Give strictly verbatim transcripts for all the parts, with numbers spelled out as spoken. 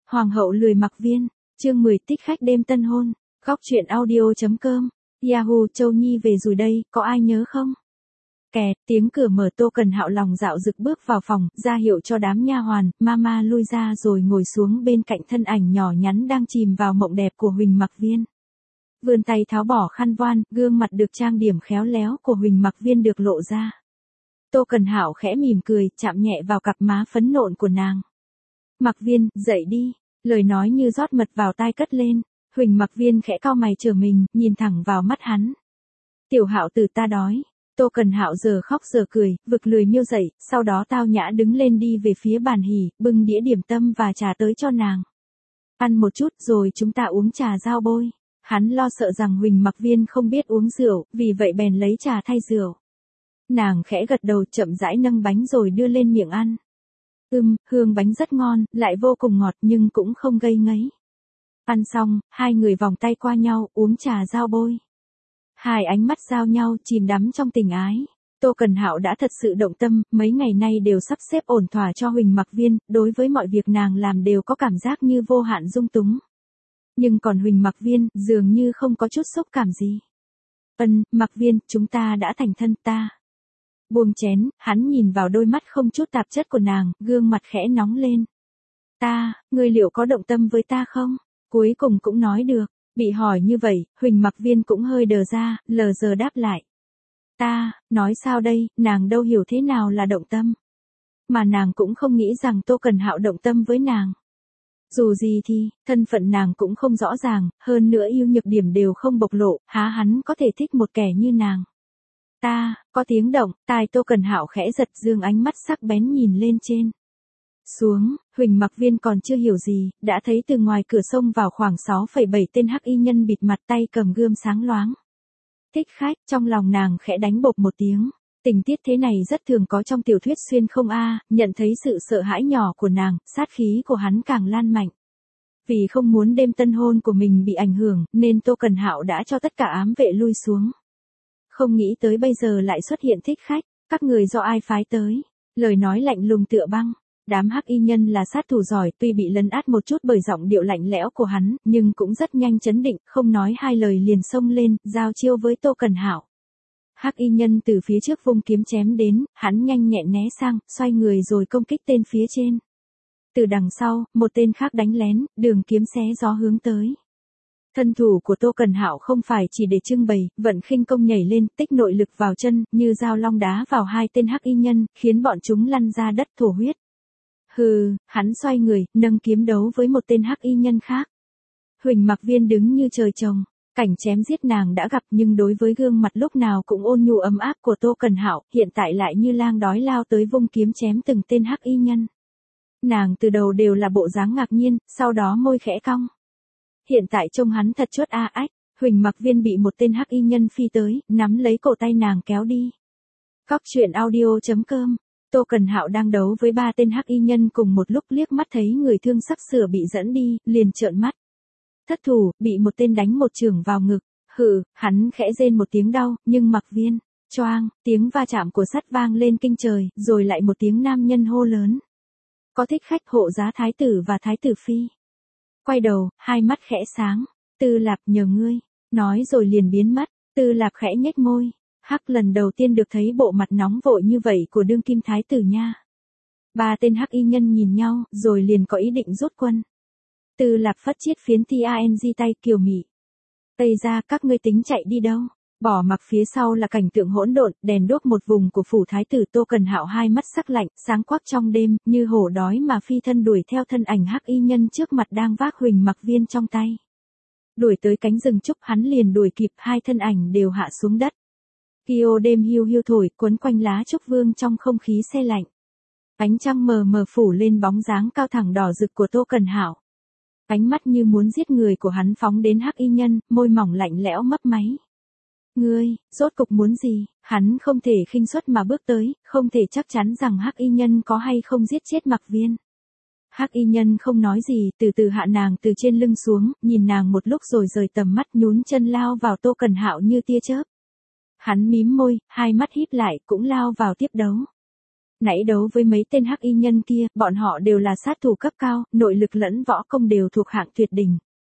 Hoàng hậu lười mặc viên, chương mười thích khách đêm tân hôn, góc truyện audio.com, Yahoo Châu Nhi về rồi đây, có ai nhớ không? Kẹt, tiếng cửa mở. Tô Cần Hạo lòng dạo dực bước vào phòng, ra hiệu cho đám nha hoàn, mama lui ra rồi ngồi xuống bên cạnh thân ảnh nhỏ nhắn đang chìm vào mộng đẹp của Huỳnh Mặc Viên. Vươn tay tháo bỏ khăn voan, gương mặt được trang điểm khéo léo của Huỳnh Mặc Viên được lộ ra. Tô Cần Hạo khẽ mỉm cười, chạm nhẹ vào cặp má phấn nộn của nàng. Mặc Viên, dậy đi, lời nói như rót mật vào tai cất lên. Huỳnh Mặc Viên khẽ cau mày trở mình, nhìn thẳng vào mắt hắn. Tiểu Hạo tử, ta đói. Tô Cần Hạo giờ khóc giờ cười, vực lười miêu dậy, sau đó tao nhã đứng lên đi về phía bàn hỉ, bưng đĩa điểm tâm và trà tới cho nàng. Ăn một chút rồi chúng ta uống trà giao bôi. Hắn lo sợ rằng Huỳnh Mặc Viên không biết uống rượu, vì vậy bèn lấy trà thay rượu. Nàng khẽ gật đầu, chậm rãi nâng bánh rồi đưa lên miệng ăn. Ừm, hương bánh rất ngon, lại vô cùng ngọt nhưng cũng không gây ngấy. Ăn xong, hai người vòng tay qua nhau, uống trà giao bôi. Hai ánh mắt giao nhau, chìm đắm trong tình ái. Tô Cần Hạo đã thật sự động tâm, mấy ngày nay đều sắp xếp ổn thỏa cho Huỳnh Mặc Viên, đối với mọi việc nàng làm đều có cảm giác như vô hạn dung túng. Nhưng còn Huỳnh Mặc Viên, dường như không có chút xúc cảm gì. Ân, Mặc Viên, chúng ta đã thành thân ta. Buông chén, hắn nhìn vào đôi mắt không chút tạp chất của nàng, gương mặt khẽ nóng lên. Ta, ngươi liệu có động tâm với ta không? Cuối cùng cũng nói được. Bị hỏi như vậy, Huỳnh Mặc Viên cũng hơi đờ ra, lờ giờ đáp lại. Ta, nói sao đây, nàng đâu hiểu thế nào là động tâm. Mà nàng cũng không nghĩ rằng Tô Cần Hạo động tâm với nàng. Dù gì thì, thân phận nàng cũng không rõ ràng, hơn nữa ưu nhược điểm đều không bộc lộ, há hắn có thể thích một kẻ như nàng. Ta, có tiếng động, tai Tô Cần Hạo khẽ giật, dương ánh mắt sắc bén nhìn lên trên. Xuống, Huỳnh Mặc Viên còn chưa hiểu gì, đã thấy từ ngoài cửa sông vào khoảng sáu phẩy bảy tên hắc y nhân bịt mặt, tay cầm gươm sáng loáng. Thích khách, trong lòng nàng khẽ đánh bộp một tiếng. Tình tiết thế này rất thường có trong tiểu thuyết xuyên không a, nhận thấy sự sợ hãi nhỏ của nàng, sát khí của hắn càng lan mạnh. Vì không muốn đêm tân hôn của mình bị ảnh hưởng, nên Tô Cần Hạo đã cho tất cả ám vệ lui xuống. Không nghĩ tới bây giờ lại xuất hiện thích khách, các người do ai phái tới? Lời nói lạnh lùng tựa băng. Đám hắc y nhân là sát thủ giỏi, tuy bị lấn át một chút bởi giọng điệu lạnh lẽo của hắn, nhưng cũng rất nhanh chấn định, không nói hai lời liền xông lên, giao chiêu với Tô Cần Hạo. Hắc y nhân từ phía trước vung kiếm chém đến, hắn nhanh nhẹn né sang, xoay người rồi công kích tên phía trên. Từ đằng sau, một tên khác đánh lén, đường kiếm xé gió hướng tới. Thân thủ của Tô Cần Hạo không phải chỉ để trưng bày, vận khinh công nhảy lên, tích nội lực vào chân, như dao long đá vào hai tên hắc y nhân, khiến bọn chúng lăn ra đất thổ huyết. Hừ, hắn xoay người, nâng kiếm đấu với một tên hắc y nhân khác. Huỳnh Mặc Viên đứng như trời trồng, cảnh chém giết nàng đã gặp, nhưng đối với gương mặt lúc nào cũng ôn nhu ấm áp của Tô Cần Hạo, hiện tại lại như lang đói lao tới vung kiếm chém từng tên hắc y nhân. Nàng từ đầu đều là bộ dáng ngạc nhiên, sau đó môi khẽ cong. Hiện tại trông hắn thật chốt a ách, Huỳnh Mặc Viên bị một tên hắc y nhân phi tới, nắm lấy cổ tay nàng kéo đi. Góc truyện audio.com. Tô Cần Hạo đang đấu với ba tên hắc y nhân cùng một lúc, liếc mắt thấy người thương sắp sửa bị dẫn đi, liền trợn mắt. Thất thủ, bị một tên đánh một chưởng vào ngực. Hừ, hắn khẽ rên một tiếng đau, nhưng Mặc Viên, choang, tiếng va chạm của sắt vang lên kinh trời, rồi lại một tiếng nam nhân hô lớn. Có thích khách, hộ giá thái tử và thái tử phi. Quay đầu, hai mắt khẽ sáng. Tư Lạp, nhờ ngươi. Nói rồi liền biến mất. Tư Lạp khẽ nhếch môi. Hắc, lần đầu tiên được thấy bộ mặt nóng vội như vậy của đương kim thái tử nha. Ba tên hắc y nhân nhìn nhau, rồi liền có ý định rút quân. Tư Lạp phất chiết phiến tang tay kiều mị. Tây ra, các ngươi tính chạy đi đâu? Bỏ mặc phía sau là cảnh tượng hỗn độn, đèn đuốc một vùng của phủ thái tử. Tô Cần Hạo hai mắt sắc lạnh, sáng quắc trong đêm, như hổ đói mà phi thân đuổi theo thân ảnh hắc y nhân trước mặt đang vác Huỳnh Mặc Viên trong tay. Đuổi tới cánh rừng trúc, hắn liền đuổi kịp, hai thân ảnh đều hạ xuống đất. Kiêu đêm hiu hiu thổi, quấn quanh lá trúc vương trong không khí se lạnh. Ánh trăng mờ mờ phủ lên bóng dáng cao thẳng đỏ rực của Tô Cần Hạo. Ánh mắt như muốn giết người của hắn phóng đến hắc y nhân, môi mỏng lạnh lẽo mấp máy. Ngươi, rốt cục muốn gì? Hắn không thể khinh suất mà bước tới, không thể chắc chắn rằng hắc y nhân có hay không giết chết Mặc Viên. Hắc y nhân không nói gì, từ từ hạ nàng từ trên lưng xuống, nhìn nàng một lúc rồi rời tầm mắt, nhún chân lao vào Tô Cần Hạo như tia chớp. Hắn mím môi, hai mắt híp lại, cũng lao vào tiếp đấu. Nãy đấu với mấy tên hắc y nhân kia, bọn họ đều là sát thủ cấp cao, nội lực lẫn võ công đều thuộc hạng tuyệt đỉnh.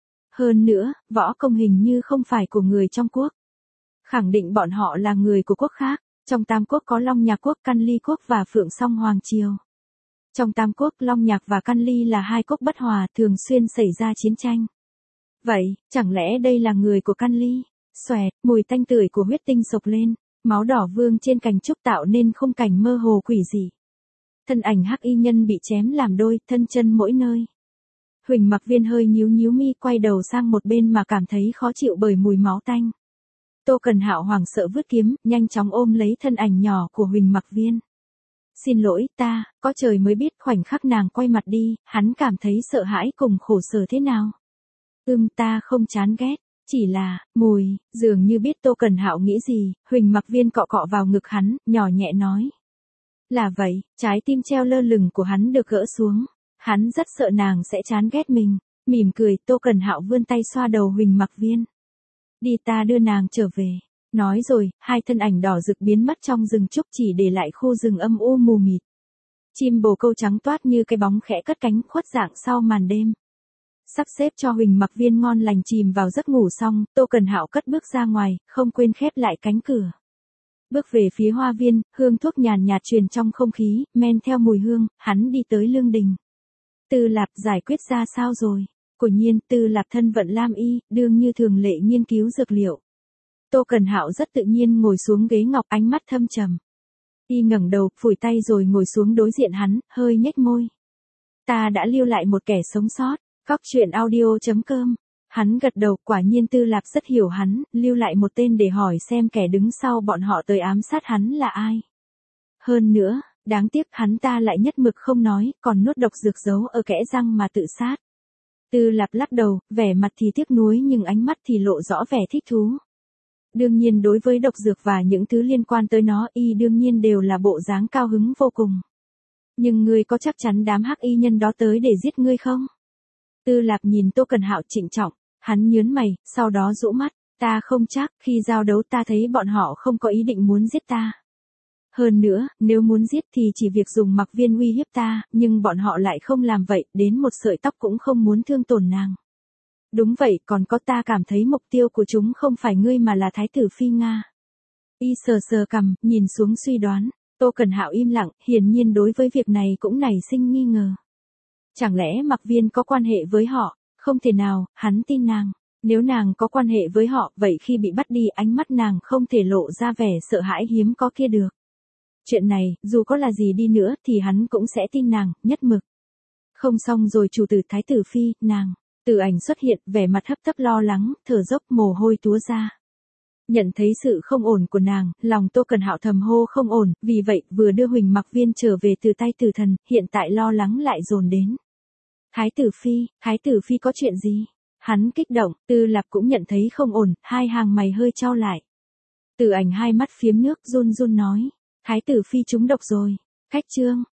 Hơn nữa, võ công hình như không phải của người trong quốc. Khẳng định bọn họ là người của quốc khác. Trong Tam Quốc có Long Nhạc Quốc, Căn Ly Quốc và Phượng Song Hoàng Triều. Trong Tam Quốc, Long Nhạc và Căn Ly là hai quốc bất hòa, thường xuyên xảy ra chiến tranh. Vậy, chẳng lẽ đây là người của Căn Ly? Xoẹt, mùi tanh tưởi của huyết tinh sộc lên, máu đỏ vương trên cành trúc tạo nên khung cảnh mơ hồ quỷ dị. Thân ảnh hắc y nhân bị chém làm đôi, thân chân mỗi nơi. Huỳnh Mặc Viên hơi nhíu nhíu mi, quay đầu sang một bên mà cảm thấy khó chịu bởi mùi máu tanh. Tô Cần Hạo hoảng sợ vứt kiếm, nhanh chóng ôm lấy thân ảnh nhỏ của Huỳnh Mặc Viên. Xin lỗi ta, có trời mới biết khoảnh khắc nàng quay mặt đi, hắn cảm thấy sợ hãi cùng khổ sở thế nào. Ưm ta không chán ghét, chỉ là, mùi, dường như biết Tô Cần Hạo nghĩ gì, Huỳnh Mặc Viên cọ cọ vào ngực hắn, nhỏ nhẹ nói. Là vậy, trái tim treo lơ lửng của hắn được gỡ xuống. Hắn rất sợ nàng sẽ chán ghét mình, mỉm cười, Tô Cần Hạo vươn tay xoa đầu Huỳnh Mặc Viên. Đi ta đưa nàng trở về. Nói rồi, hai thân ảnh đỏ rực biến mất trong rừng trúc chỉ để lại khu rừng âm u mù mịt. Chim bồ câu trắng toát như cái bóng khẽ cất cánh khuất dạng sau màn đêm. Sắp xếp cho Huỳnh Mặc Viên ngon lành chìm vào giấc ngủ xong, Tô Cần Hạo cất bước ra ngoài, không quên khép lại cánh cửa. Bước về phía hoa viên, hương thuốc nhàn nhạt truyền trong không khí, men theo mùi hương, hắn đi tới lương đình. Tư Lạp giải quyết ra sao rồi? Quả nhiên, Tư Lạp thân vận lam y, đương như thường lệ nghiên cứu dược liệu. Tô Cần Hạo rất tự nhiên ngồi xuống ghế ngọc, ánh mắt thâm trầm. Y ngẩng đầu, phủi tay rồi ngồi xuống đối diện hắn, hơi nhếch môi. Ta đã lưu lại một kẻ sống sót. Góc truyện audio chấm com. Hắn gật đầu, quả nhiên Tư Lạp rất hiểu hắn, lưu lại một tên để hỏi xem kẻ đứng sau bọn họ tới ám sát hắn là ai. Hơn nữa, đáng tiếc hắn ta lại nhất mực không nói, còn nuốt độc dược giấu ở kẽ răng mà tự sát. Tư Lạp lắc đầu, vẻ mặt thì tiếc nuối nhưng ánh mắt thì lộ rõ vẻ thích thú. Đương nhiên đối với độc dược và những thứ liên quan tới nó, y đương nhiên đều là bộ dáng cao hứng vô cùng. Nhưng ngươi có chắc chắn đám hắc y nhân đó tới để giết ngươi không? Tư Lạp nhìn Tô Cần Hạo trịnh trọng, hắn nhớn mày, sau đó rũ mắt, ta không chắc, khi giao đấu ta thấy bọn họ không có ý định muốn giết ta. Hơn nữa, nếu muốn giết thì chỉ việc dùng Mặc Viên uy hiếp ta, nhưng bọn họ lại không làm vậy, đến một sợi tóc cũng không muốn thương tổn nàng. Đúng vậy, còn có ta cảm thấy mục tiêu của chúng không phải ngươi mà là Thái tử Phi Nga. Y sờ sờ cằm, nhìn xuống suy đoán, Tô Cần Hạo im lặng, hiển nhiên đối với việc này cũng nảy sinh nghi ngờ. Chẳng lẽ Mặc Viên có quan hệ với họ? Không thể nào, hắn tin nàng. Nếu nàng có quan hệ với họ, vậy khi bị bắt đi ánh mắt nàng không thể lộ ra vẻ sợ hãi hiếm có kia được. Chuyện này, dù có là gì đi nữa thì hắn cũng sẽ tin nàng, nhất mực. Không xong rồi chủ tử Thái tử Phi, nàng. Từ ảnh xuất hiện, vẻ mặt hấp tấp lo lắng, thở dốc mồ hôi túa ra. Nhận thấy sự không ổn của nàng, lòng Tô Cần Hạo thầm hô không ổn, vì vậy vừa đưa Huỳnh Mặc Viên trở về từ tay tử thần, hiện tại lo lắng lại dồn đến. Thái tử Phi, Thái tử Phi có chuyện gì? Hắn kích động, Tư Lạp cũng nhận thấy không ổn, hai hàng mày hơi chau lại. Từ ảnh hai mắt phiếm nước run run nói, Thái tử Phi trúng độc rồi. Khách trương,